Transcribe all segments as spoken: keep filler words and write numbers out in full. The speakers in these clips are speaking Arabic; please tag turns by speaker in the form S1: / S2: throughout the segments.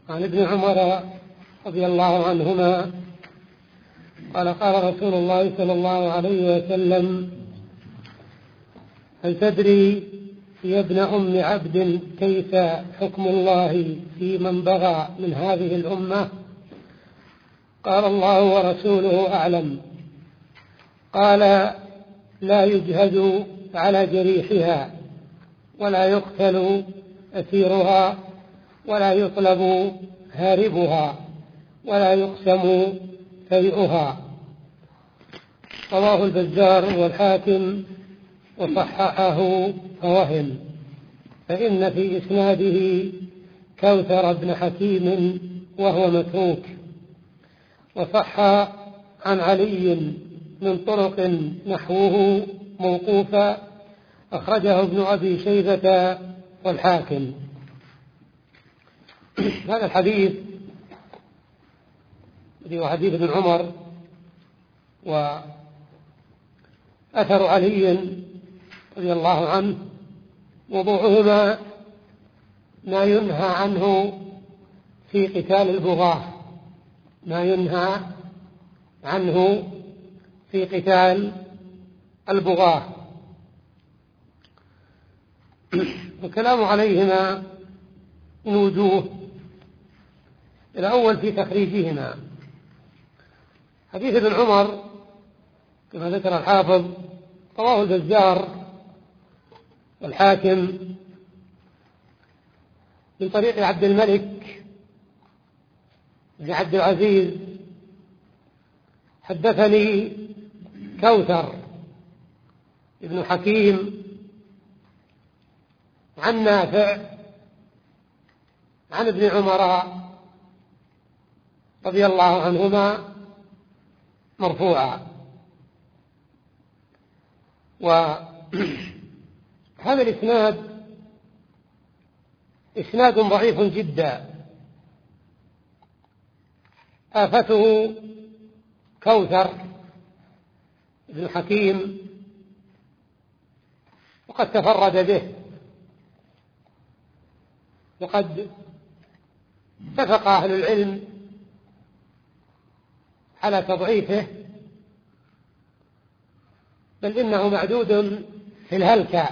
S1: عن ابن عمر رضي الله عنهما قال قال رسول الله صلى الله عليه وسلم: هل تدري يا ابن أم عبد كيف حكم الله في من بغى من هذه الأمة؟ قال: الله ورسوله أعلم. قال: لا يجهد على جريحها، ولا يقتل أسيرها، ولا يطلب هاربها، ولا يقسم فيئها. رواه البزار والحاكم وصححه فوهم، فإن في إسناده كوثر بن حكيم وهو متروك. وصح عن علي من طرق نحوه موقوفا، أخرجه ابن أبي شيبة والحاكم. هذا الحديث هو حديث ابن عمر، وأثر علي رضي الله عنه موضوعهما ما ينهى عنه في قتال البغاة، ما ينهى عنه في قتال البغاة. والكلام عليهما من وجوه. الأول في تخريجهما. حديث ابن عمر كما ذكر الحافظ رواه البزار والحاكم من طريق عبد الملك بن عبد العزيز: حدثني كوثر ابن حكيم عن نافع عن ابن عمر رضي الله عنهما مرفوعا. وهذا الإسناد إسناد ضعيف جدا، آفته كوثر ابن حكيم، وقد تفرد به، وقد اتفق أهل العلم على تضعيفه، بل إنه معدود في الهلكة.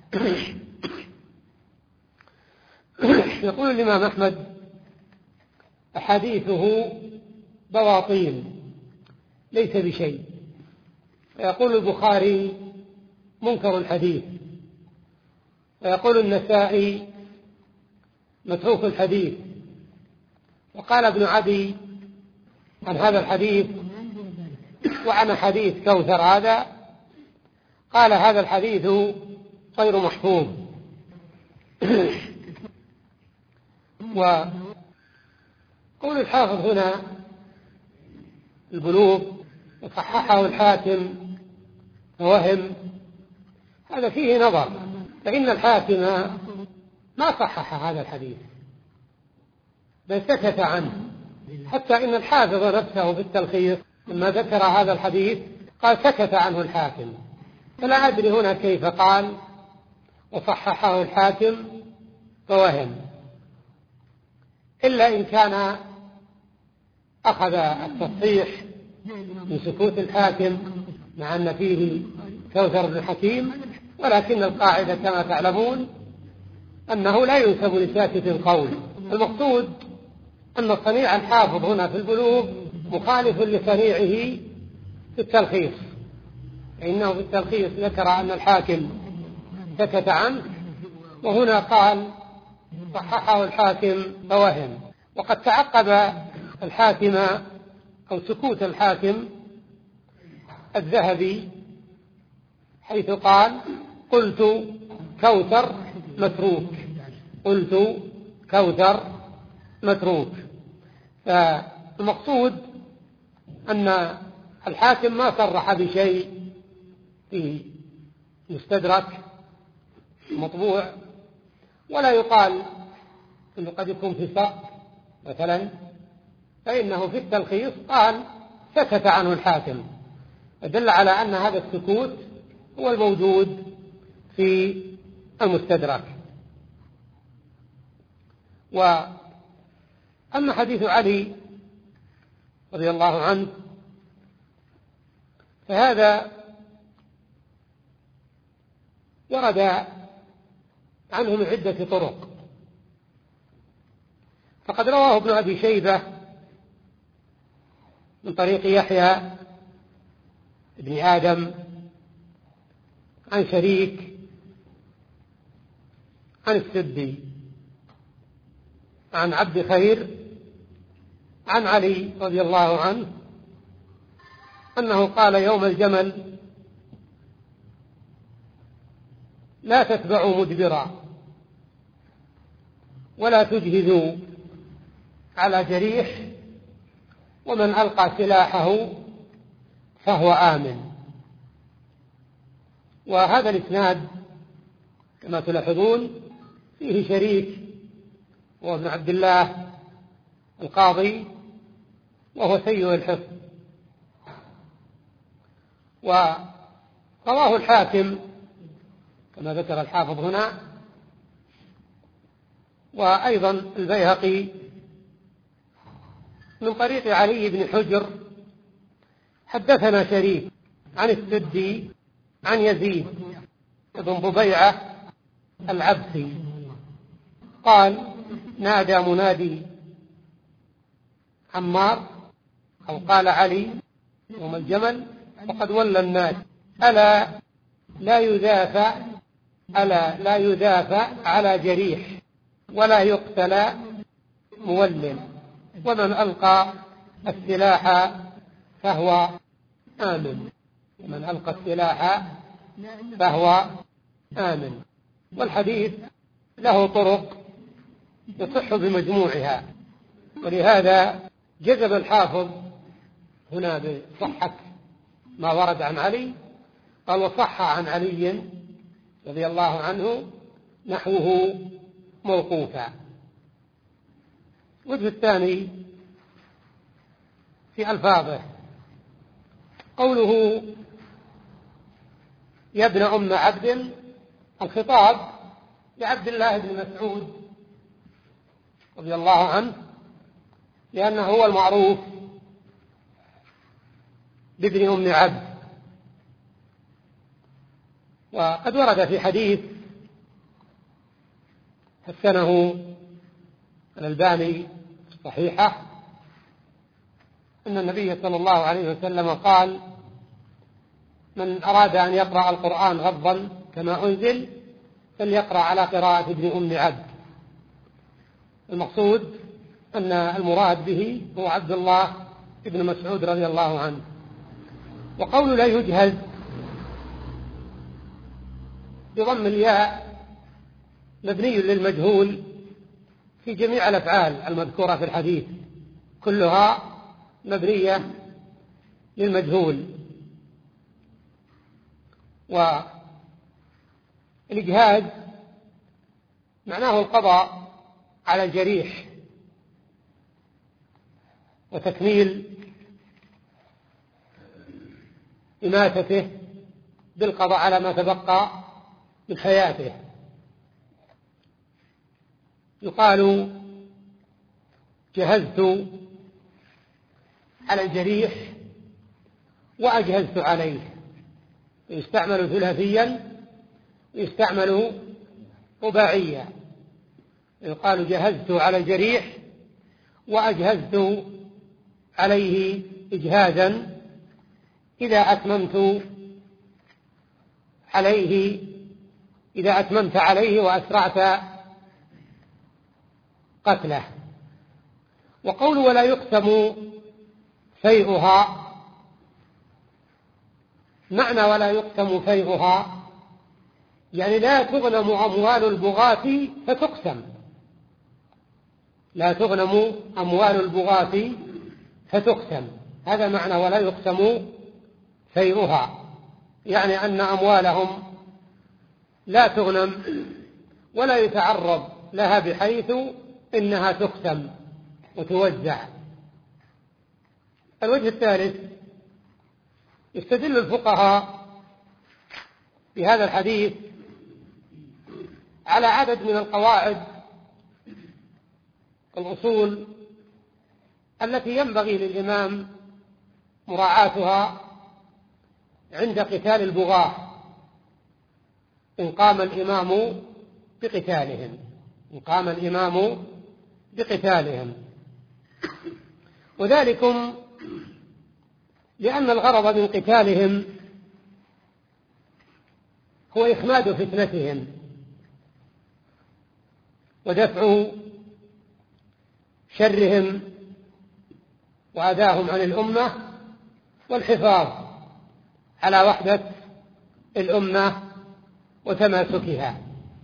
S1: يقول الإمام أحمد: أحاديثه بواطين ليس بشيء. ويقول البخاري: منكر الحديث. ويقول النسائي: متروك الحديث. وقال ابن عدي عن هذا الحديث وعن حديث كوثر هذا، قال: هذا الحديث غير محفوظ. وقول الحافظ هنا البلوغ وصححه الحاكم ووهم، هذا فيه نظر، فإن الحاكم ما صحح هذا الحديث بل سكت عنه، حتى إن الحافظ نفسه في التلخيص لما ذكر هذا الحديث قال سكت عنه الحاكم. فلا أدري هنا كيف قال وصححه الحاكم فوهم، إلا إن كان أخذ التصحيح من سكوت الحاكم مع أن فيه كوثر بن حكيم. ولكن القاعدة كما تعلمون أنه لا ينسب لساكت القول. المقصود أن صنيع الحافظ هنا في البلوغ مخالف لصنيعه في التلخيص، فإنه في التلخيص ذكر أن الحاكم سكت عنه، وهنا قال صححه الحاكم فوهم. وقد تعقب الحاكم أو سكوت الحاكم الذهبي حيث قال: قلت كوثر متروك، قلت كوثر متروك. فالمقصود أن الحاكم ما صرح بشيء في مستدرك مطبوع، ولا يقال أنه قد يكون في سقط مثلا، فإنه في التلخيص قال سكت عنه الحاكم، فدل على أن هذا السكوت هو الموجود في المستدرك. أما حديث علي رضي الله عنه فهذا ورد عنه من عدة طرق، فقد رواه ابن أبي شيبة من طريق يحيى بن آدم عن شريك عن السدي عن عبد خير عن علي رضي الله عنه أنه قال يوم الجمل: لا تتبعوا مدبرا ولا تجهزوا على جريح، ومن ألقى سلاحه فهو آمن. وهذا الإسناد كما تلاحظون فيه شريك وابن عبد الله القاضي وهو سيء الحفظ. ورواه الحاكم كما ذكر الحافظ هنا، وأيضا البيهقي من طريق علي بن حجر: حدثنا شريك عن السدي عن يزيد بن ضبيعة العبسي قال: نادى منادي عمار، أو قال علي يوم الجمل وقد ولى الناس: ألا لا يدافع ألا لا يدافع على جريح ولا يقتل مول، ومن ألقى السلاح فهو آمن. من ألقى السلاح فهو آمن. والحديث له طرق يصح بمجموعها، ولهذا جزم الحافظ هنا بصحة ما ورد عن علي، قال: وصح عن علي رضي الله عنه نحوه موقوفا. الوجه الثاني في ألفاظه قوله: يا ابن أم عبد، الخطاب لعبد الله بن مسعود رضي الله عنه، لأنه هو المعروف بابن أم عبد. وقد ورد في حديث حسنه الألباني صحيحة أن النبي صلى الله عليه وسلم قال: من أراد أن يقرأ القرآن غضا كما أنزل فليقرأ على قراءة ابن أم عبد. المقصود أن المراد به هو عبد الله ابن مسعود رضي الله عنه. وقول لا يجهز بضم الياء مبني للمجهول في جميع الأفعال المذكورة في الحديث، كلها مبنية للمجهول. والإجهاز معناه القضاء على الجريح وتكميل إماتته بالقضاء على ما تبقى من حياته. يقال جهزت على الجريح وأجهزت عليه، يستعمل ثلاثيا ويستعمل رباعيا. يقال جهزت على الجريح وأجهزت عليه إجهازا إذا أتممت عليه إذا أتممت عليه وأسرعت قتله. وقول ولا يقسم فيئها، معنى ولا يقسم فيئها يعني لا تغنم أموال البغاة فتقسم، لا تغنم أموال البغاة فتقسم، هذا معنى ولا يقسم فيئها، يعني أن أموالهم لا تغنم ولا يتعرض لها بحيث إنها تقسم وتوزع. الوجه الثالث يستدل الفقهاء بهذا الحديث على عدد من القواعد الأصول التي ينبغي للإمام مراعاتها عند قتال البغاة إن قام الإمام بقتالهم إن قام الإمام بقتالهم وذلكم لأن الغرض من قتالهم هو إخماد فتنتهم ودفع شرهم وأذاهم عن الأمة والحفاظ على وحدة الأمة وتماسكها.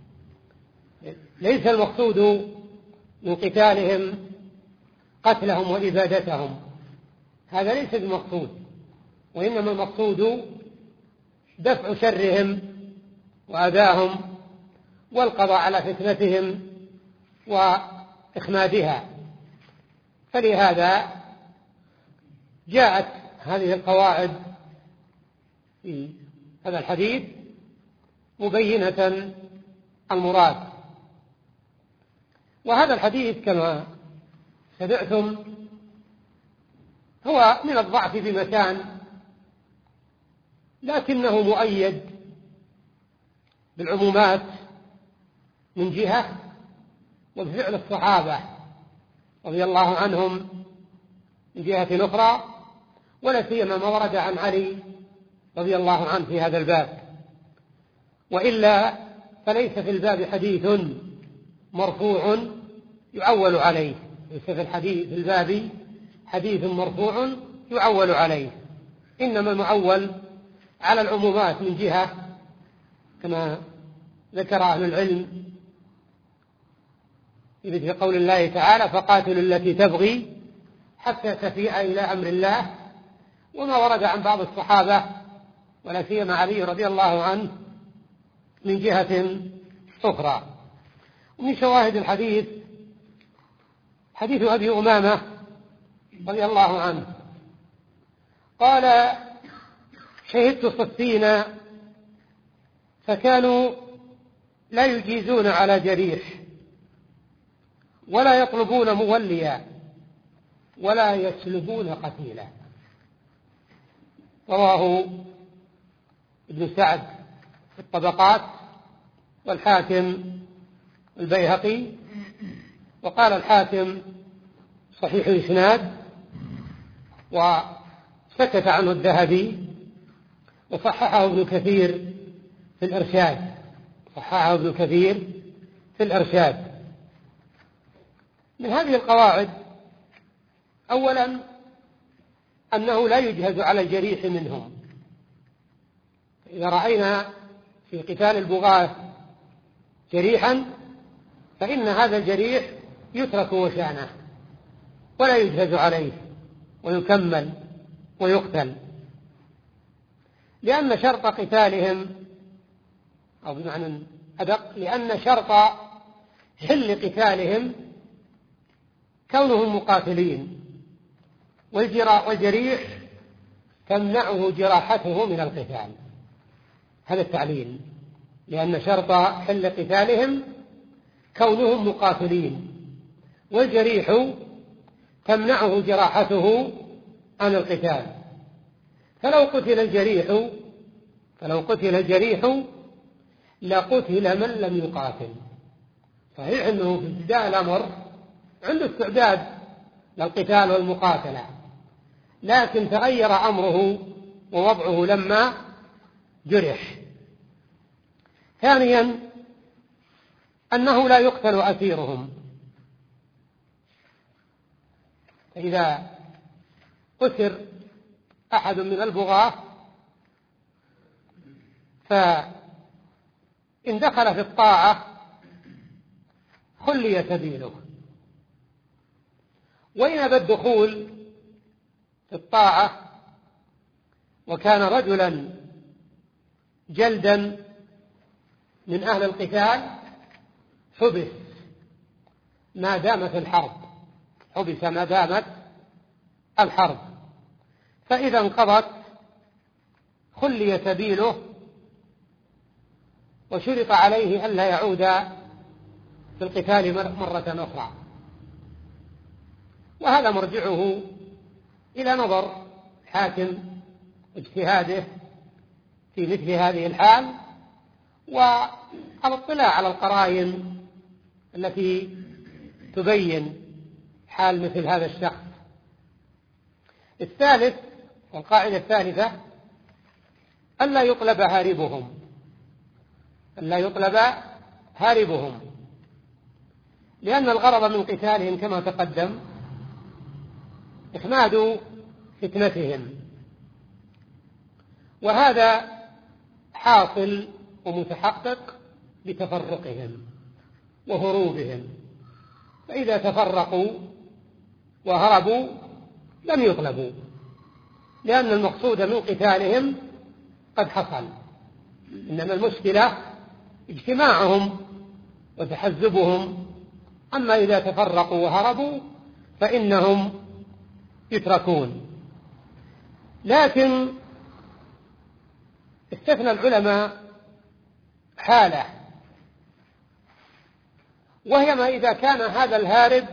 S1: ليس المقصود من قتالهم قتلهم وإبادتهم، هذا ليس المقصود، وإنما المقصود دفع شرهم وأذاهم والقضاء على فتنتهم وإخمادها. فلهذا جاءت هذه القواعد في هذا الحديث مبينة المراد. وهذا الحديث كما سمعتم هو من الضعف بمكان، لكنه مؤيد بالعمومات من جهة وبفعل الصحابة رضي الله عنهم من جهة أخرى، ولا سيما ما ورد عن علي رضي الله عنه في هذا الباب. وإلا فليس في الباب حديث مرفوع يعول عليه، ليس في الحديث في الباب حديث مرفوع يعول عليه، إنما المعول على العمومات من جهة كما ذكر أهل العلم في قول الله تعالى: فقاتلوا التي تبغي حتى تفيء إلى أمر الله، وما ورد عن بعض الصحابة ولا سيما علي رضي الله عنه من جهة أخرى. ومن شواهد الحديث حديث أبي أمامة رضي الله عنه قال: شهدت صفين فكانوا لا يجيزون على جريح ولا يطلبون موليا ولا يسلبون قتيلا. رواه ابن سعد في الطبقات والحاكم البيهقي، وقال الحاكم صحيح الإسناد، وسكت عنه الذهبي، وصححه ابن كثير في الإرشاد صححه ابن كثير في الإرشاد. من هذه القواعد أولا أنه لا يجهز على الجريح منهم. إذا رأينا في قتال البغاة جريحا فإن هذا الجريح يترك وشانه ولا يجهز عليه ويكمل ويقتل، لأن شرط قتالهم أو بمعنى أدق لأن شرط حل قتالهم كونهم مقاتلين، والجريح تمنعه جراحته من القتال. هذا التعليل، لأن شرط حل قتالهم كونهم مقاتلين، والجريح تمنعه جراحته عن القتال. فلو قتل الجريح فلو قتل الجريح لقتل من لم يقاتل. صحيح أنه في ابتداء الأمر عنده استعداد للقتال والمقاتلة، لكن تغير أمره ووضعه لما جرح. ثانيا أنه لا يقتل أسيرهم، فإذا أسر أحد من البغاة فإن دخل في الطاعة خلي سبيله، وإن أبى الدخول في الطاعة وكان رجلا جلدا من أهل القتال حبس ما دامت الحرب حبس ما دامت الحرب فإذا انقضت خلي سبيله، وشرط عليه ألا يعود في القتال مرة أخرى. وهذا مرجعه إلى نظر الحاكم واجتهاده في مثل هذه الحال، والاطلاع على القرائن التي تبين حال مثل هذا الشخص. الثالث والقاعدة الثالثة ألا يطلب هاربهم، ألا يطلب هاربهم، لأن الغرض من قتالهم كما تقدم إخماد فتنتهم، وهذا حاصل ومتحقق بتفرقهم وهروبهم، فإذا تفرقوا وهربوا لم يطلبوا، لأن المقصود من قتالهم قد حصل، إنما المشكلة اجتماعهم وتحزبهم. أما إذا تفرقوا وهربوا فإنهم يتركون. لكن استثنى العلماء حالة، وهي ما إذا كان هذا الهارب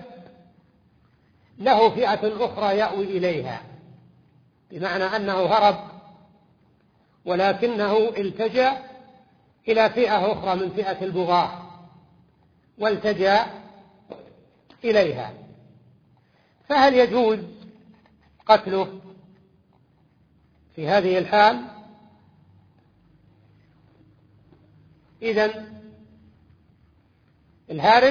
S1: له فئة أخرى يأوي إليها، بمعنى أنه هرب ولكنه التجأ إلى فئة أخرى من فئة البغاة والتجأ إليها، فهل يجوز قتله في هذه الحال؟ إذن الهارب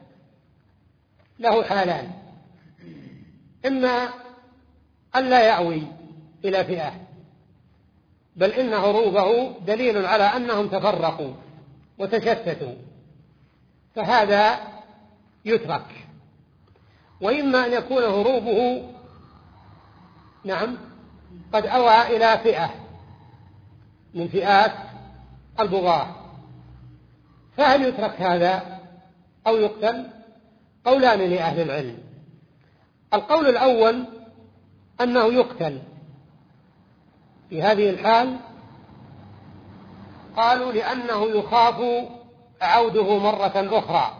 S1: له حالان: إما أن لا يأوي إلى فئة، بل إن هروبه دليل على أنهم تفرقوا وتشتتوا، فهذا يترك. وإما أن يكون هروبه نعم قد أوى إلى فئة من فئات البغاة، فهل يترك هذا أو يقتل؟ قولان لأهل العلم. القول الأول أنه يقتل في هذه الحال، قالوا لأنه يخاف عوده مرة أخرى،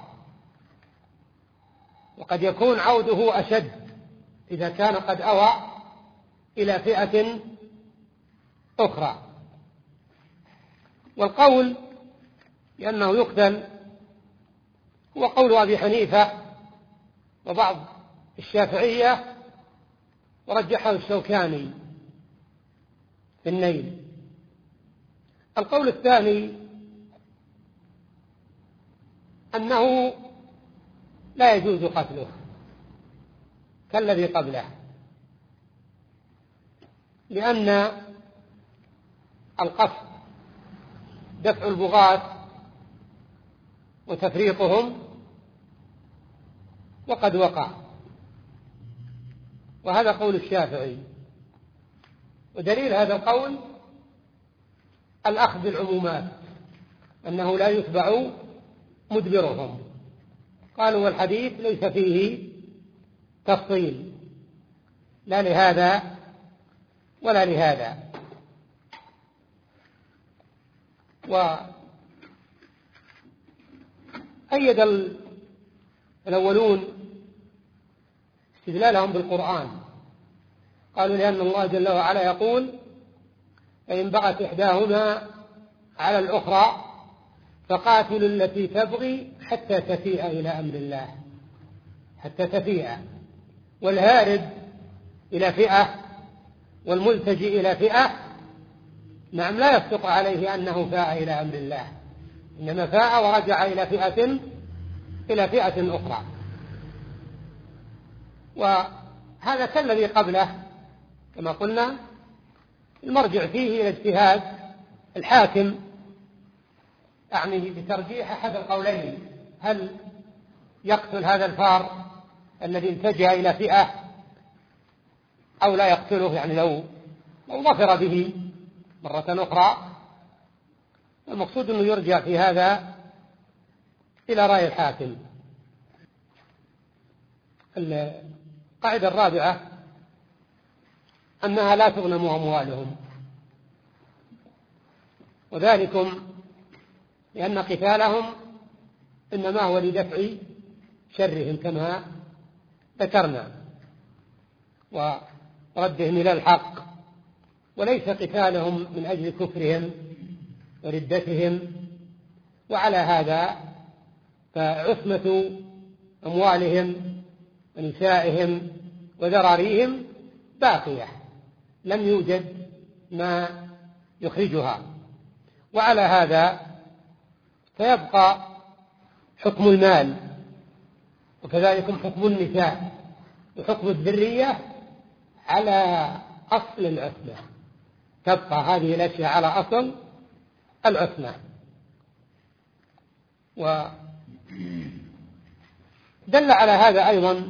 S1: وقد يكون عوده أشد إذا كان قد أوى إلى فئة أخرى. والقول لأنه يقتل هو قول أبي حنيفة وبعض الشافعية، ورجحه الشوكاني في النيل. القول الثاني أنه لا يجوز قتله كالذي قبله، لأن القصد دفع البغاة وتفريطهم وقد وقع، وهذا قول الشافعي. ودليل هذا القول الأخذ بالعمومات، أنه لا يتبع مدبرهم. قالوا والحديث ليس فيه تفصيل لا لهذا ولا لهذا. وأيد الأولون استدلالهم بالقرآن، قالوا لأن الله جل وعلا يقول: فإن بغت إحداهما على الأخرى فقاتلوا التي تبغي حتى تفيء إلى أمر الله، حتى تفيء. والهارب إلى فئة والملتجئ إلى فئة نعم لا يصدق عليه أنه فاء إلى أمر الله، إنما فاء ورجع إلى فئة إلى فئة أخرى. وهذا كالذي قبله كما قلنا، المرجع فيه إلى اجتهاد الحاكم، يعني بترجيح أحد القولين: هل يقتل هذا الفار الذي التجأ إلى فئة أو لا يقتله، يعني لو لو ظفر به مرة أخرى. المقصود أنه يرجع في هذا إلى رأي الحاكم. القاعدة الرابعة أنها لا تغنم أموالهم، وذلكم لأن قتالهم إنما هو لدفع شرهم كما ذكرنا. وردهم إلى الحق، وليس قتالهم من أجل كفرهم وردتهم. وعلى هذا فعصمة أموالهم ونسائهم وذراريهم باقية، لم يوجد ما يخرجها. وعلى هذا فيبقى حكم المال، وكذلك حكم النساء وحكم الذرية على أصل العصمة، تبقى هذه الأشياء على أصل العصمة. ودل على هذا أيضا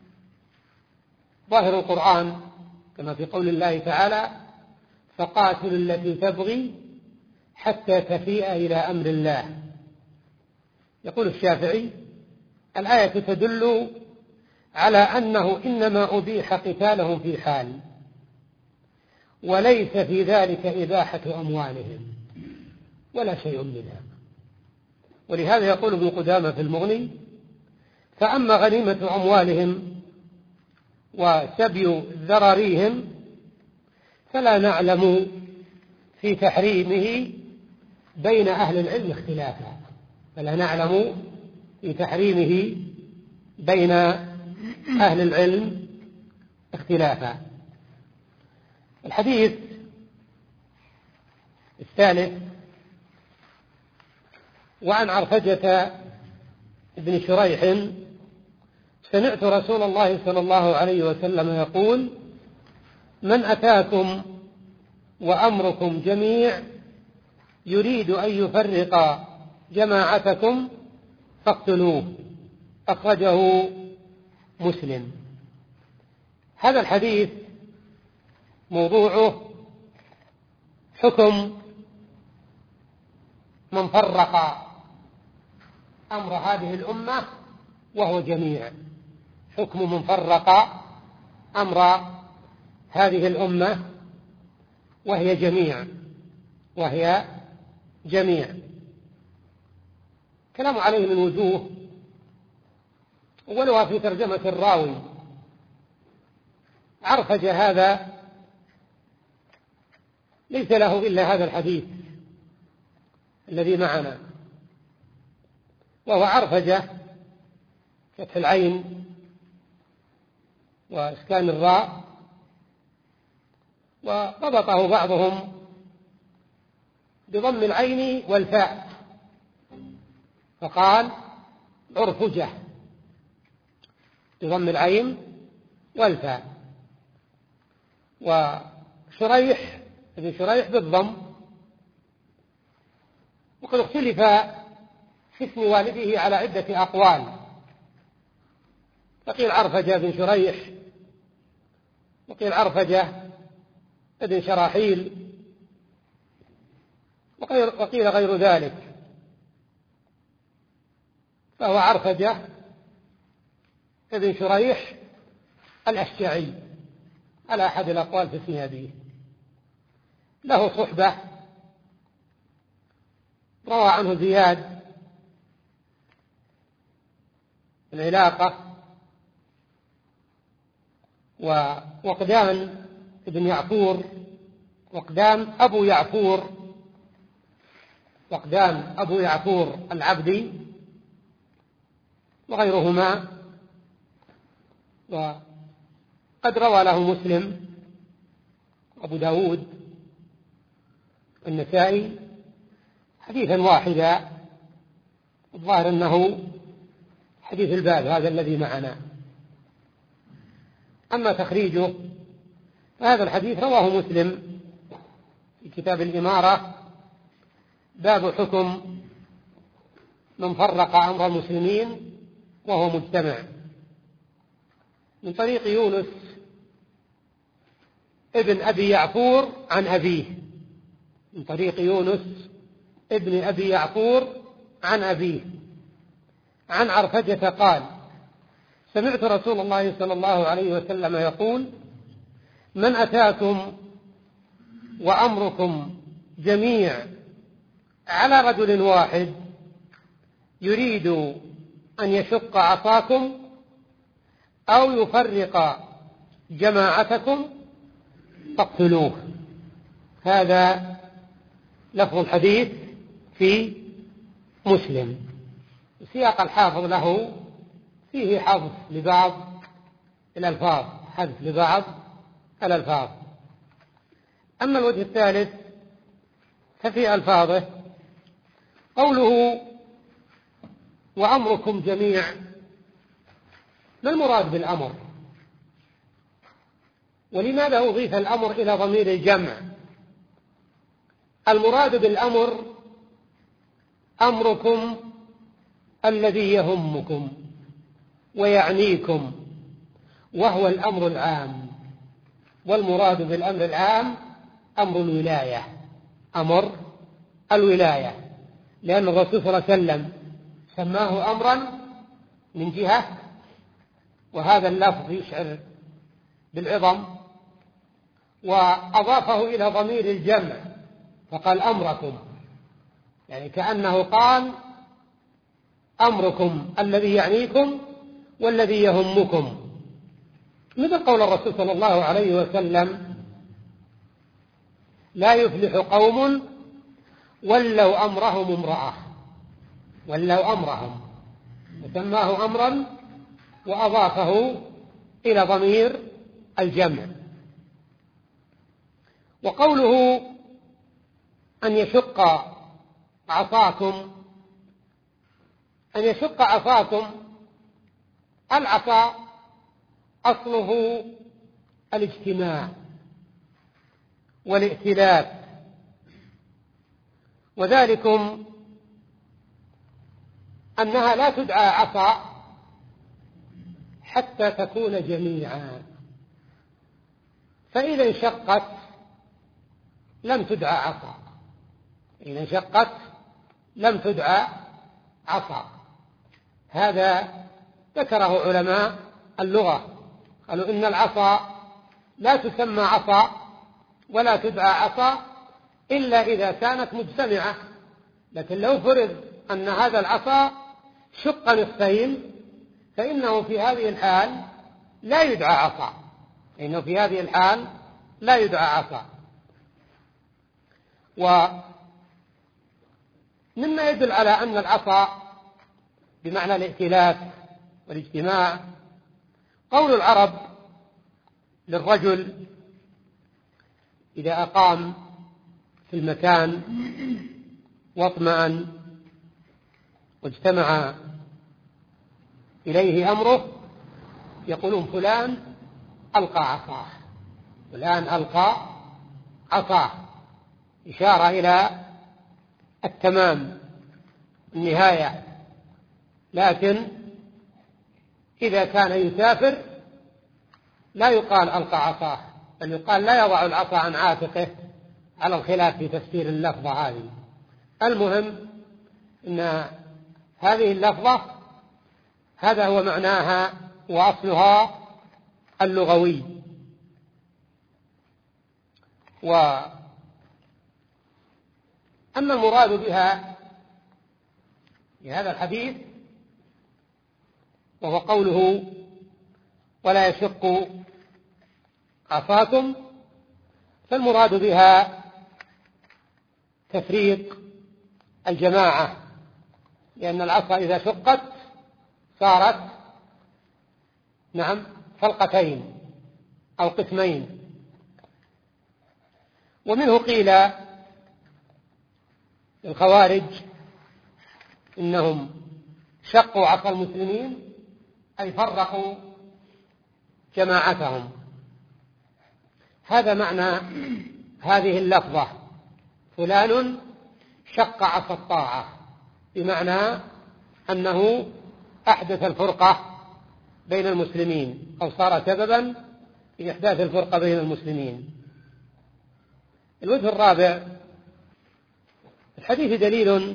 S1: ظاهر القرآن كما في قول الله تعالى: فقاتلوا التي تبغي حتى تفيء إلى أمر الله. يقول الشافعي: الآية تدل على أنه إنما أبيح قتالهم في حال، وليس في ذلك إباحة أموالهم ولا شيء منها. ولهذا يقول ابن قدامة في المغني: فأما غنيمة أموالهم وسبي ذراريهم فلا نعلم في تحريمه بين أهل العلم اختلافا فلا نعلم في تحريمه بين أهل العلم اختلافا. الحديث الثالث: وعن عرفجة بن شريح سمعت رسول الله صلى الله عليه وسلم يقول: من أتاكم وأمركم جميع يريد أن يفرق جماعتكم فاقتلوه. أخرجه مسلم. هذا الحديث موضوعه حكم من فرق أمر هذه الأمة وهو جميع، حكم من فرق أمر هذه الأمة وهي جميع وهي جميع كلام عليه من وجوه، أولها في ترجمة الراوي. عرفج هذا ليس له إلا هذا الحديث الذي معنا، وهو عرفجة فتح العين وإسكان الراء، وضبطه بعضهم بضم العين والفاء فقال عرفجة بضم العين والفاء، وشريح ابن شريح بالضم. وقد اختلف في اسم والده على عدة أقوال، فقيل عرفجة بن شريح، وقيل عرفجة ابن شراحيل، وقيل غير ذلك، فهو عرفجة ابن شريح الأشجعي على أحد الأقوال في اسم أبيه. له صحبة روى عنه زياد العلاقة ووقدان ابن يعفور، وقدان أبو يعفور، وقدان أبو يعفور العبدي وغيرهما. وقد روى له مسلم أبو داود النسائي حديثا واحدا، الظاهر أنه حديث الباب هذا الذي معنا. أما تخريجه فهذا الحديث رواه مسلم في كتاب الإمارة، باب حكم من فرق أمر المسلمين وهو مجتمع، من طريق يونس ابن أبي يعفور عن أبيه، من طريق يونس ابن أبي يعفور عن أبيه عن عرفجة قال: سمعت رسول الله صلى الله عليه وسلم يقول: من أتاكم وأمركم جميع على رجل واحد يريد أن يشق عصاكم أو يفرق جماعتكم فاقتلوه. هذا لفظ الحديث في مسلم. سياق الحافظ له فيه حذف لبعض الألفاظ، حذف لبعض الألفاظ. أما الوجه الثالث ففي ألفاظه قوله وأمركم جميع. ما المراد بالأمر؟ ولماذا أضيف الأمر إلى ضمير الجمع؟ المراد بالأمر أمركم الذي يهمكم ويعنيكم، وهو الأمر العام. والمراد بالأمر العام أمر الولاية، أمر الولاية، لأن الرسول صلى الله عليه وسلم سماه أمرا من جهة، وهذا اللفظ يشعر بالعظم، وأضافه إلى ضمير الجمع فقال أمركم، يعني كأنه قال أمركم الذي يعنيكم والذي يهمكم، مثل قول الرسول صلى الله عليه وسلم لا يفلح قوم ولوا أمرهم امرأة، ولوا أمرهم، وسماه أمرا وأضافه إلى ضمير الجمع. وقوله أن يشق عصاكم، أن يشق عصاكم، العصا أصله الاجتماع والائتلاف، وذلكم أنها لا تدعى عصا حتى تكون جميعا، فإذا انشقت لم تدعى عصا، إذا انشقت لم تدعى عصا. هذا ذكره علماء اللغة، قالوا إن العصا لا تسمى عصا ولا تدعى عصا إلا إذا كانت مجتمعة، لكن لو فرض أن هذا العصا شق نصفين فإنه في هذه الحال لا يدعى عصا، إنه في هذه الحال لا يدعى عصا. ومما يدل على أن العصا بمعنى الائتلاف والاجتماع قول العرب للرجل إذا أقام في المكان واطمأن واجتمع إليه أمره، يقولون فلان ألقى عصاه، فلان ألقى عصاه، إشارة إلى التمام، النهاية. لكن إذا كان يسافر لا يقال ألقى عصاه، بل يقال لا يضع العصا عن عاتقه، على الخلاف في تفسير اللفظة هذه. المهم أن هذه اللفظة هذا هو معناها وأصلها اللغوي. وأما المراد بها في هذا الحديث وهو قوله ولا يشق عصاكم، فالمراد بها تفريق الجماعة، لأن العصا إذا شقت صارت نعم فلقتين أو قسمين. ومنه قيل الخوارج إنهم شقوا عصا المسلمين أي فرقوا جماعتهم. هذا معنى هذه اللفظة فلان شق عصا الطاعة، بمعنى أنه أحدث الفرقة بين المسلمين أو صار سببا في إحداث الفرقة بين المسلمين. الوجه الرابع، الحديث دليل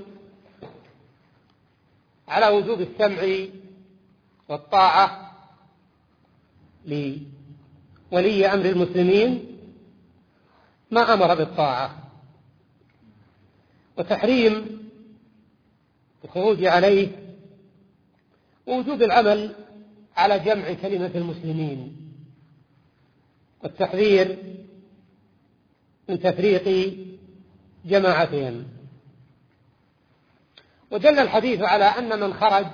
S1: على وجوب السمع والطاعة لولي أمر المسلمين ما أمر بالطاعة، وتحريم الخروج عليه، ووجوب العمل على جمع كلمة المسلمين. والتحذير من تفريق جماعتهم. ودل الحديث على أن من خرج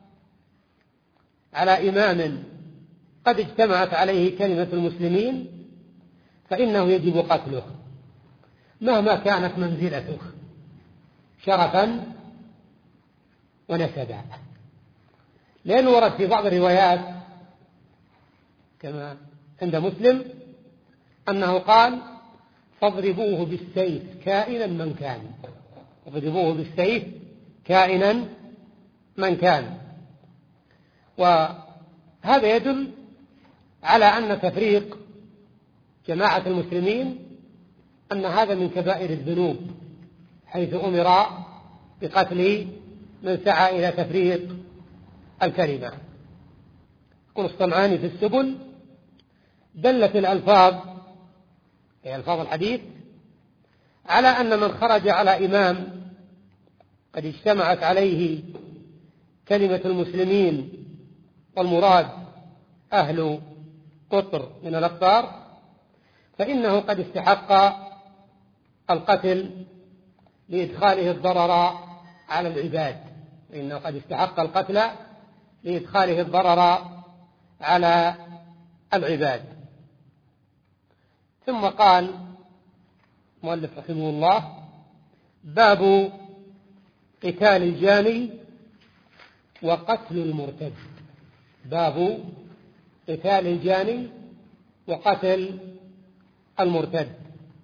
S1: على إمام قد اجتمعت عليه كلمة المسلمين فإنه يجب قتله مهما كانت منزلته شرفا ونسبا، لأنه ورد في بعض الروايات كما عند مسلم أنه قال: فاضربوه بالسيف كائنا من كان، فاضربوه بالسيف كائنا من كان. وهذا يدل على أن تفريق جماعة المسلمين أن هذا من كبائر الذنوب، حيث أمر بقتل من سعى إلى تفريق الكلمة. يقول الصنعاني في السبل: دلت الألفاظ أي ألفاظ الحديث على أن من خرج على إمام قد اجتمعت عليه كلمة المسلمين والمراد أهل قطر من الأقطار فإنه قد استحق القتل لإدخاله الضرر على العباد، فإنه قد استحق القتل لإدخاله الضرر على العباد. ثم قال مؤلف رحمه الله: باب قتال الجاني وقتل المرتد. باب قتال الجاني وقتل المرتد.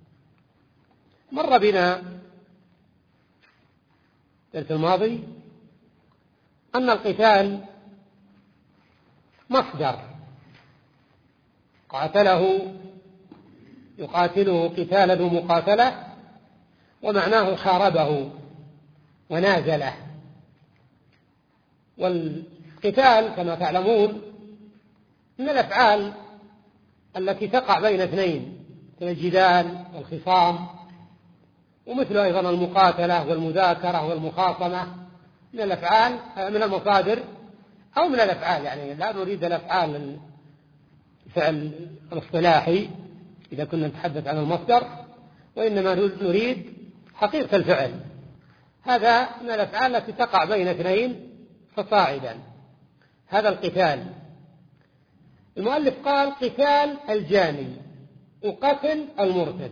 S1: مر بنا الدرس الماضي أن القتال مصدر، قاتله يقاتله قتال ذو مقاتلة، ومعناه حاربه ونازله. والقتال كما تعلمون من الأفعال التي تقع بين اثنين، مثل الجدال والخصام، ومثل أيضا المقاتلة والمذاكرة والمخاصمة، من الأفعال من المصادر أو من الأفعال، يعني لا نريد الأفعال الفعل الاصطلاحي إذا كنا نتحدث عن المصدر، وإنما نريد حقيقة الفعل. هذا من الأفعال التي تقع بين اثنين فصاعدا، هذا القتال. المؤلف قال: قتال الجاني وقتل المرتد.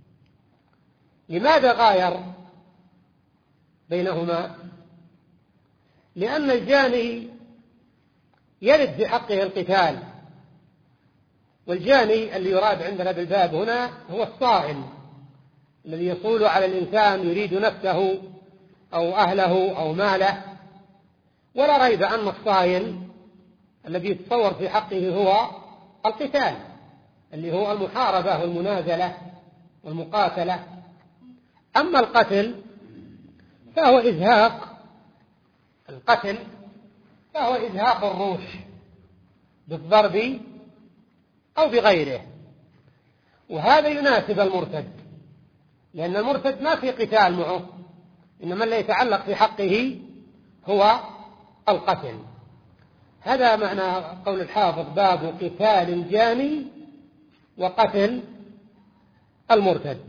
S1: لماذا غاير بينهما؟ لأن الجاني يرد في حقه القتال، والجاني اللي يراد عندنا بالباب هنا هو الصائل الذي يصول على الإنسان يريد نفسه أو أهله أو ماله. ولا ريب أن الصائل الذي يتصور في حقه هو القتال، اللي هو المحاربة والمنازلة والمقاتلة. أما القتل فهو إزهاق القتل فهو إزهاق الروح بالضرب أو بغيره، وهذا يناسب المرتد، لأن المرتد ما في قتال معه، إنما اللي يتعلق في حقه هو القتل. هذا معنى قول الحافظ: باب قتال الجاني وقتل المرتد.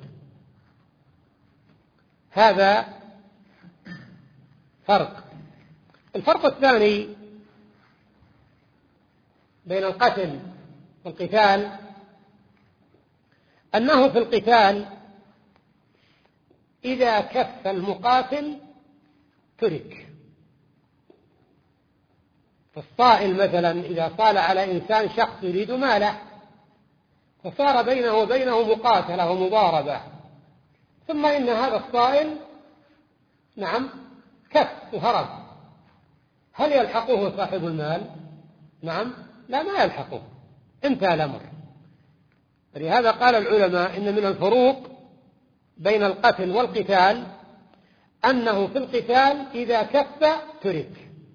S1: هذا فرق. الفرق الثاني بين القتل والقتال أنه في القتال إذا كف المقاتل ترك. فالصائل مثلا إذا صال على إنسان شخص يريد ماله فصار بينه وبينه مقاتلة ومضاربة، ثم إن هذا الصائل نعم كف وهرب، هل يلحقه صاحب المال؟ نعم لا، ما يلحقه، انتهى الأمر. ولهذا قال العلماء إن من الفروق بين القتل والقتال أنه في القتال إذا كف ترك،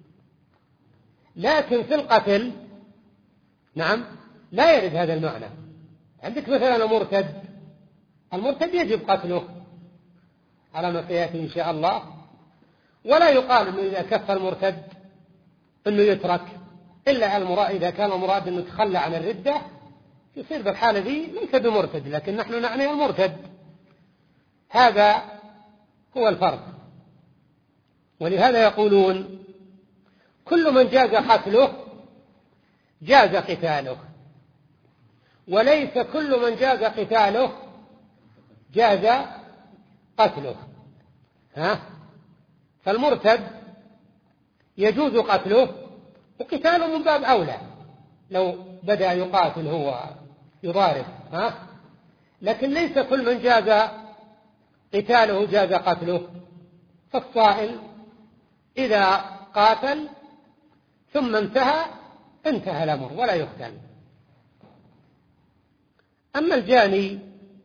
S1: لكن في القتل نعم لا يرد هذا المعنى. عندك مثلا المرتد، المرتد يجب قتله على ما سيأتي إن شاء الله، ولا يقال أنه إذا كف المرتد أنه يترك، إلا المراد إذا كان المراد أنه يتخلى عن الردة يصير بالحالة دي ليس بمرتد، لكن نحن نعني المرتد. هذا هو الفرق. ولهذا يقولون كل من جاز قتله جاز قتاله، وليس كل من جاز قتاله جاز قتله. ها؟ فالمرتد يجوز قتله وقتاله من باب أولى لو بدأ يقاتل هو يضارب. ها؟ لكن ليس كل من جاز قتاله جاز قتله. فالصائل إذا قاتل ثم انتهى انتهى الأمر ولا يقتل. أما الجاني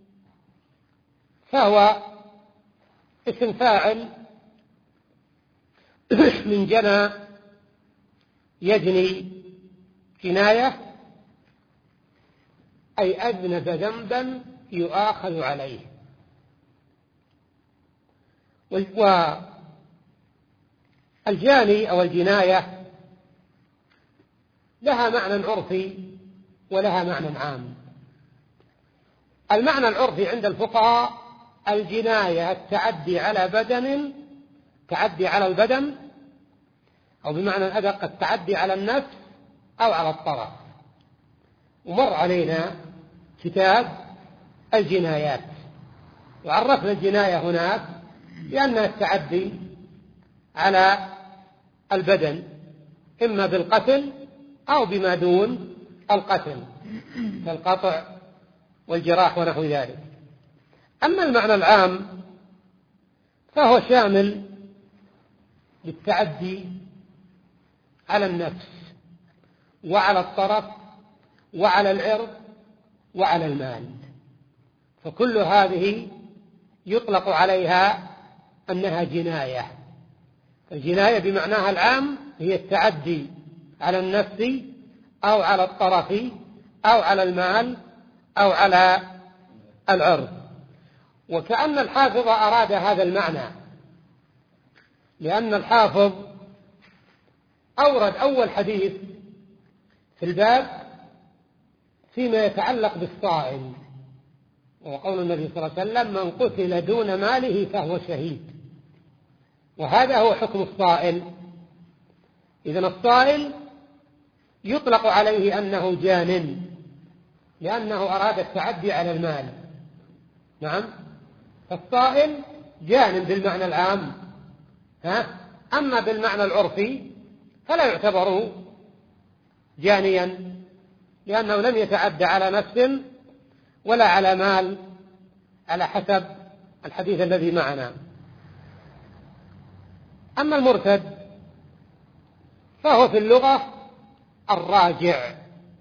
S1: فهو اسم فاعل من جنى يجني جناية، أي أذنب ذنبا يؤاخذ عليه. والجاني أو الجناية لها معنى عرفي ولها معنى عام. المعنى العرفي عند الفقهاء الجناية التعدي على بدن، تعدي على البدن، أو بمعنى أدق التعدي على النفس أو على الطرف. ومر علينا كتاب الجنايات وعرفنا الجناية هناك بأنها التعدي على البدن إما بالقتل أو بما دون القتل كالقطع والجراح ونحو ذلك. أما المعنى العام فهو شامل للتعدي على النفس وعلى الطرف وعلى العرض وعلى المال، فكل هذه يطلق عليها أنها جناية. الجناية بمعناها العام هي التعدي على النفس أو على الطرف أو على المال أو على العرض. وكأن الحافظ أراد هذا المعنى، لأن الحافظ أورد أول حديث في الباب فيما يتعلق بالصائل، وقول النبي صلى الله عليه وسلم من قتل دون ماله فهو شهيد، وهذا هو حكم الصائل. إذن الصائل يطلق عليه أنه جان لأنه أراد التعدي على المال. نعم، فالصائل جان بالمعنى العام. ها؟ أما بالمعنى العرفي فلا يعتبر جانيا لأنه لم يتعدى على نفس ولا على مال على حسب الحديث الذي معنا. أما المرتد فهو في اللغة الراجع،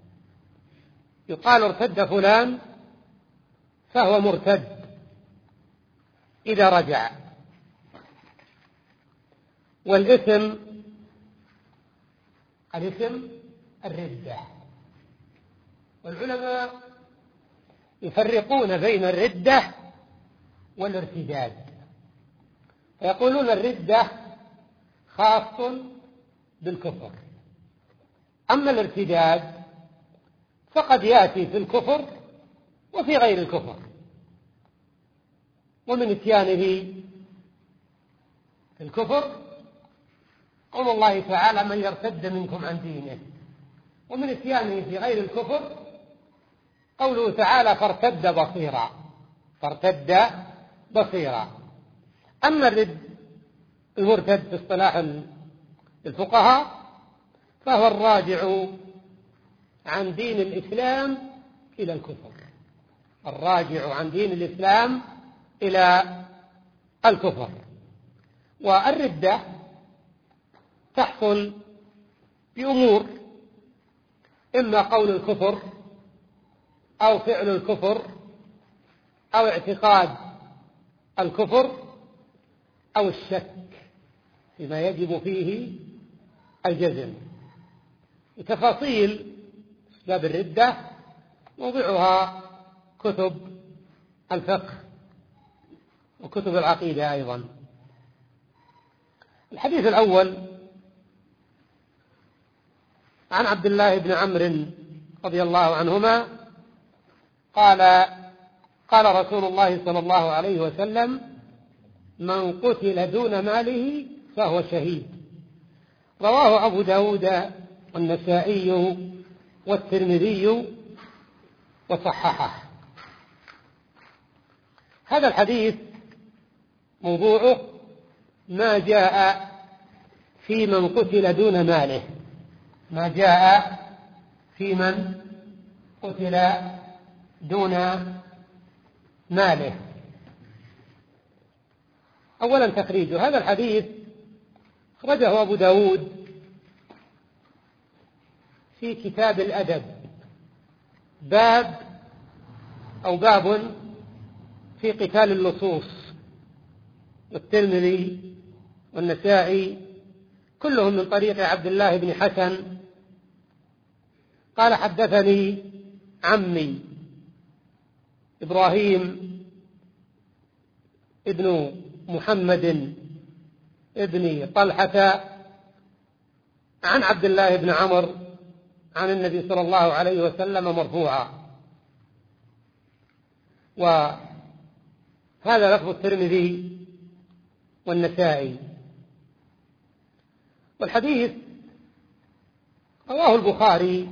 S1: يقال ارتد فلان فهو مرتد إذا رجع. والاسم الاسم الردة، والعلماء يفرقون بين الردة والارتداد، فيقولون الردة خاص بالكفر، أما الارتداد فقد يأتي في الكفر وفي غير الكفر. ومن اتيانه في الكفر قول الله تعالى من يرتد منكم عن دينه، ومن اتيانه في غير الكفر قوله تعالى فارتد بصيرا، فارتد بصيرا. أما الرد المرتد في اصطلاح الفقهاء فهو الراجع عن دين الإسلام إلى الكفر، الراجع عن دين الإسلام إلى الكفر. والردة تحصل بأمور، إما قول الكفر أو فعل الكفر أو اعتقاد الكفر أو الشك فيما يجب فيه الجزم. تفاصيل أسباب الردة موضعها كتب الفقه وكتب العقيدة أيضا. الحديث الأول عن عبد الله بن عمرو رضي الله عنهما قال قال رسول الله صلى الله عليه وسلم: من قتل دون ماله فهو شهيد. رواه أبو داود والنسائي والترمذي وصححه. هذا الحديث موضوعه ما جاء في من قتل دون ماله، ما جاء في من قتل دون ماله. أولا تخريج هذا الحديث أخرجه أبو داود في كتاب الأدب، باب أو باب في قتال اللصوص، والترمذي والنسائي كلهم من طريق عبد الله بن حسن قال: حدثني عمي إبراهيم ابن محمد ابن طلحة عن عبد الله بن عمرو عن النبي صلى الله عليه وسلم مرفوعا. وهذا لفظ الترمذي والنسائي. والحديث رواه البخاري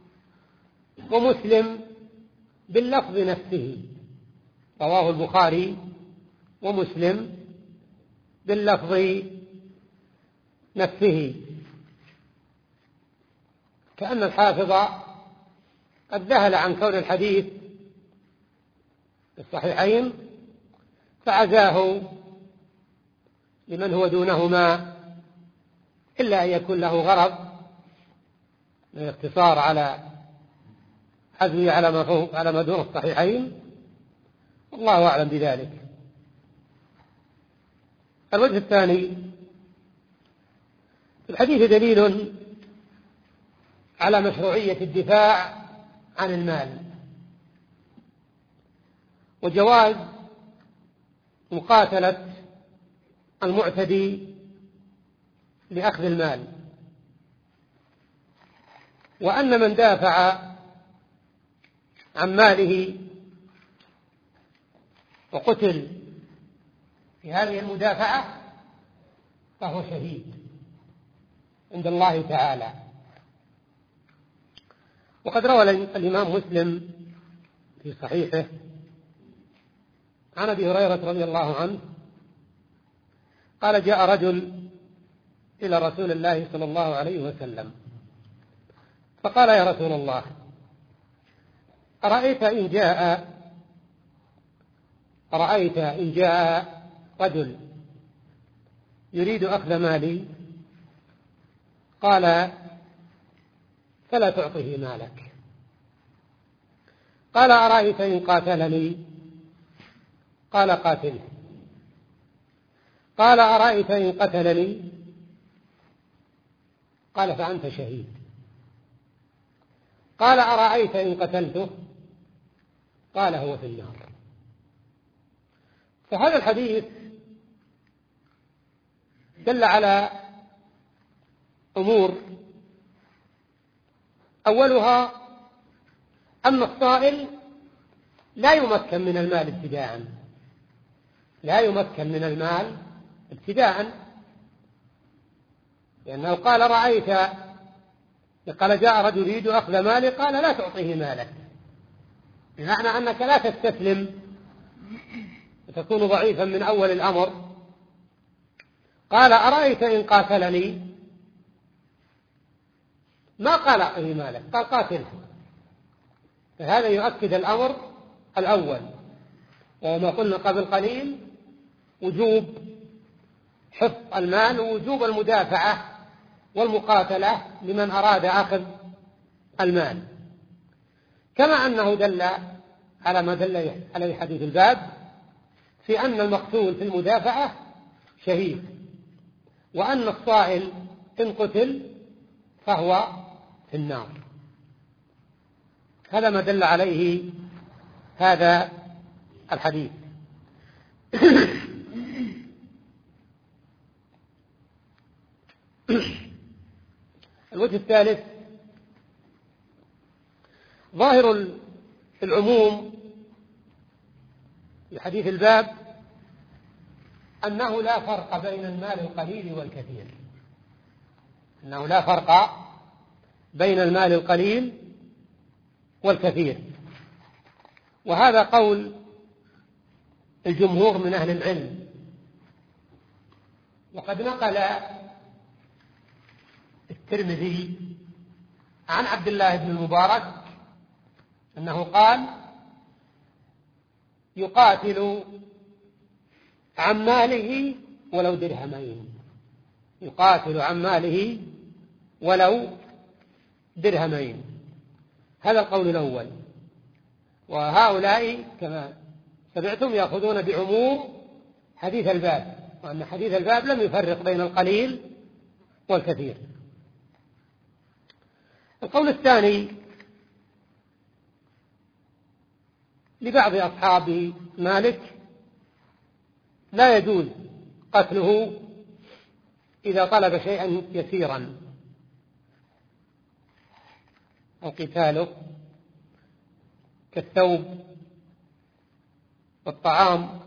S1: ومسلم باللفظ نفسه، رواه البخاري ومسلم باللفظ نفسه، كأن الحافظ قد ذهل عن كون الحديث في الصحيحين فعزاه لمن هو دونهما، إلا أن يكون له غرض من الاقتصار على حذوه على ما فوق على ما دون الصحيحين، والله أعلم بذلك. الوجه الثاني في الحديث دليل على مشروعية الدفاع عن المال وجواز مقاتلة المعتدي لأخذ المال، وأن من دافع عن ماله وقتل في هذه المدافعة فهو شهيد عند الله تعالى. وقد روى الإمام مسلم في صحيحه عن أبي هريرة رضي الله عنه قال: جاء رجل إلى رسول الله صلى الله عليه وسلم فقال: يا رسول الله، أرأيت إن جاء أرأيت إن جاء رجل يريد أخذ مالي، قال: فلا تعطه مالك. قال: أرأيت إن قاتلني، قال: قاتله. قال: أرأيت إن قتلني، قال: فأنت شهيد. قال: أرأيت إن قتلته، قال: هو في النار. فهذا الحديث دل على أمور، أولها أن الصائل لا يمكن من المال ابتداء، لا يمكن من المال ابتداء، لأنه قال: رأيت، قال: جاء رجل يريد أخذ مالي، قال: لا تعطيه مالك، بمعنى أنك لا تستسلم وتكون ضعيفا من أول الأمر. قال: أرأيت إن قاتلني، ما قال أعطه مالك، قال: قاتله. فهذا يؤكد الأمر الأول، وما قلنا قبل قليل وجوب حفظ المال ووجوب المدافعة والمقاتلة لمن أراد أخذ المال، كما أنه دل على ما دل عليه حديث الباب في أن المقتول في المدافعة شهيد، وأن الصائل إن قتل فهو في النار. هذا ما دل عليه هذا الحديث. الوجه الثالث: ظاهر العموم في حديث الباب أنه لا فرق بين المال القليل والكثير، أنه لا فرق بين المال القليل والكثير، وهذا قول الجمهور من أهل العلم. وقد نقل الترمذي عن عبد الله بن المبارك أنه قال: يقاتل عن ماله ولو درهمين، يقاتل عن ماله ولو درهمين. هذا القول الأول. وهؤلاء كما سمعتم يأخذون بعموم حديث الباب، وأن حديث الباب لم يفرق بين القليل والكثير. القول الثاني لبعض أصحاب مالك: لا يجوز قتله إذا طلب شيئا يسيرا، أو قتاله كالثوب والطعام.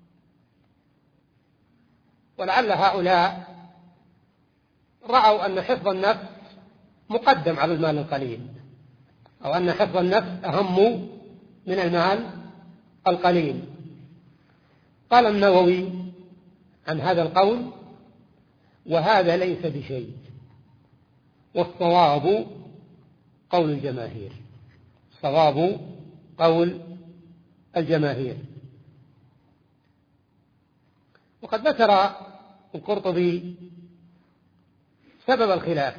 S1: ولعل هؤلاء رأوا أن حفظ النفس مقدم على المال القليل، أو أن حفظ النفس أهم من المال القليل. قال النووي عن هذا القول: وهذا ليس بشيء، والصواب قول الجماهير، الصواب قول الجماهير. وقد ذكر القرطبي سبب الخلاف: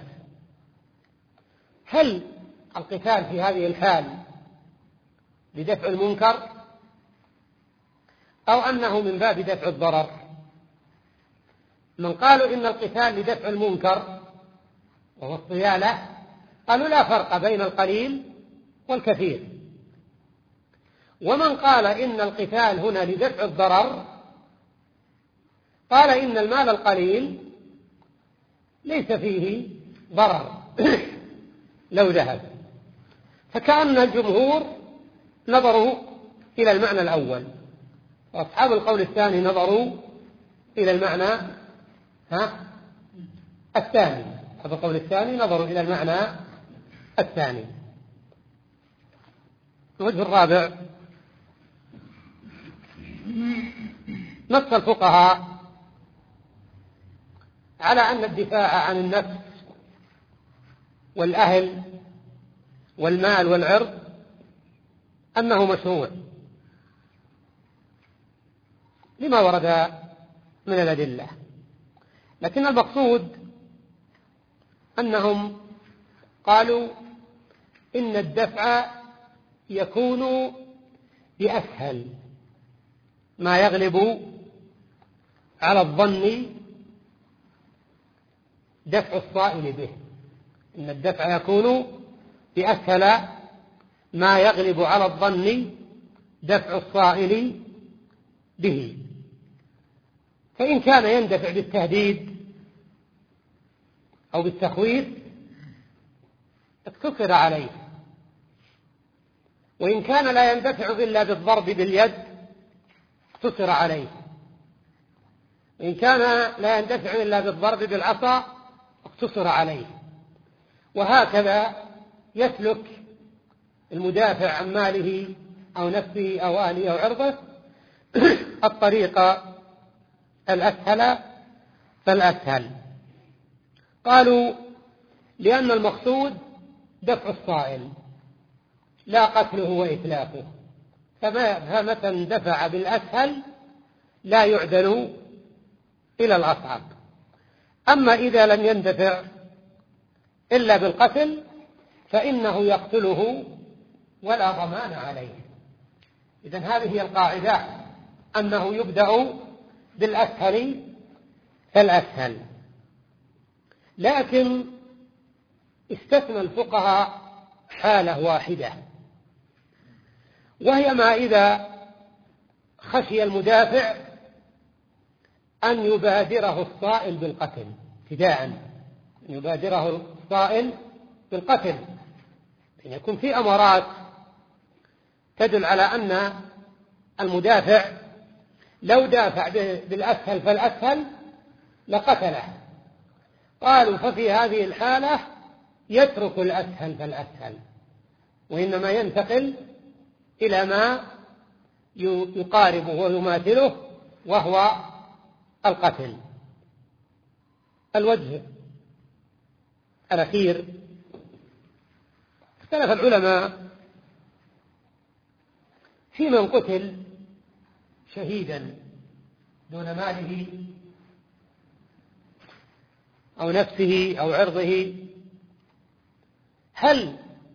S1: هل القتال في هذه الحال لدفع المنكر أو أنه من باب دفع الضرر؟ من قالوا إن القتال لدفع المنكر وهو الصيانة قالوا لا فرق بين القليل والكثير، ومن قال إن القتال هنا لدفع الضرر قال إن المال القليل ليس فيه ضرر لو ذهب. فكأن الجمهور نظروا إلى المعنى الأول، وأصحاب القول الثاني نظروا إلى المعنى ها الثاني. أصحاب القول الثاني نظروا إلى المعنى الثاني. الوجه الرابع: نص الفقهاء على أن الدفاع عن النفس والأهل والمال والعرض أنه مشروع لما ورد من الأدلة، لكن المقصود أنهم قالوا إن الدفع يكون بأسهل ما يغلب على الظن دفع الصائل به، إن الدفع يكون بأسهل ما يغلب على الظن دفع الصائل به. فإن كان يندفع بالتهديد أو بالتخويف اقتصر عليه، وإن كان لا يندفع إلا بالضرب باليد اقتصر عليه، وإن كان لا يندفع إلا بالضرب بالعصا اقتصر عليه. وهكذا يسلك المدافع عن ماله أو نفسه أو أهله أو عرضه الطريقة الأسهل فالأسهل. قالوا لأن المقصود دفع الصائل لا قتله وإتلافه، فمتى اندفع بالأسهل لا يعدل إلى الأصعب. أما إذا لم يندفع إلا بالقتل فإنه يقتله ولا ضمان عليه. إذن هذه هي القاعدة، أنه يبدأ بالأسهل فالأسهل. لكن استثنى الفقهاء حالة واحدة، وهي ما إذا خشي المدافع أن يبادره الصائل بالقتل ابتداءً، أن يبادره الصائل بالقتل، أن يكون في أمارات تدل على أن المدافع لو دافع بالأسهل فالأسهل لقتله. قالوا ففي هذه الحالة يترك الأسهل فالأسهل، وإنما ينتقل إلى ما يقاربه ويماثله وهو القتل. الوجه الأخير، اختلف العلماء في من قتل شهيدا دون ماله أو نفسه أو عرضه، هل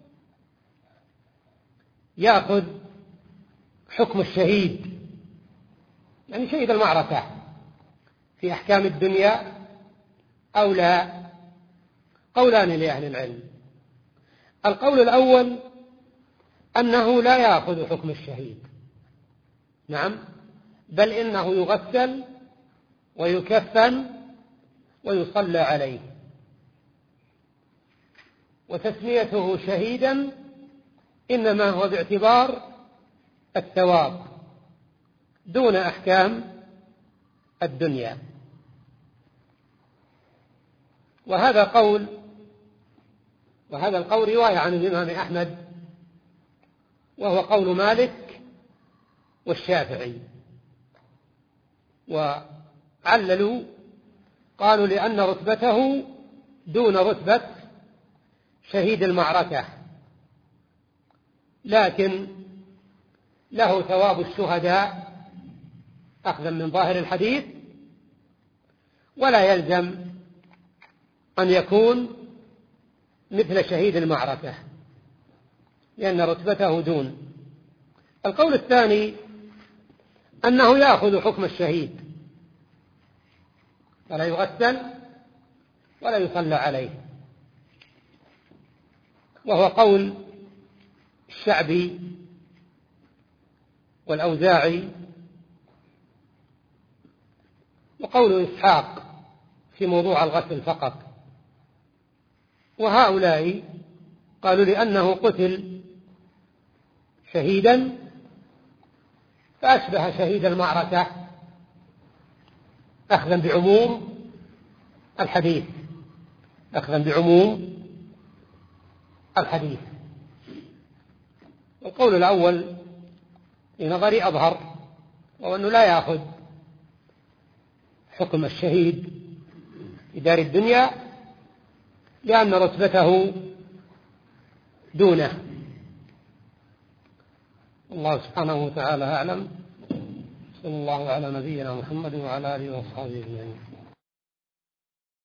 S1: يأخذ حكم الشهيد، يعني شهيد المعركة، في أحكام الدنيا أو لا؟ قولان لأهل العلم. القول الأول أنه لا يأخذ حكم الشهيد، نعم، بل إنه يغسل ويكفن ويصلى عليه، وتسميته شهيدا إنما هو باعتبار الثواب دون أحكام الدنيا. وهذا قول وهذا القول رواية عن الإمام أحمد، وهو قول مالك والشافعي. وعللوا قالوا لأن رتبته دون رتبة شهيد المعركة، لكن له ثواب الشهداء أخذا من ظاهر الحديث، ولا يلزم أن يكون مثل شهيد المعركة لأن رتبته دون. القول الثاني أنه يأخذ حكم الشهيد، فلا يغسل ولا يصلى عليه، وهو قول الشعبي والأوزاعي وقول إسحاق في موضوع الغسل فقط. وهؤلاء قالوا لأنه قتل شهيدا فأشبه شهيد المعركة أخذا بعموم الحديث أخذا بعموم الحديث. القول الأول لنظري أظهر، وهو أنه لا يأخذ حكم الشهيد في دار الدنيا لأن رتبته دونه. الله سبحانه وتعالى أعلم. صلى الله على نبينا محمد وعلى آله وصحبه أجمعين.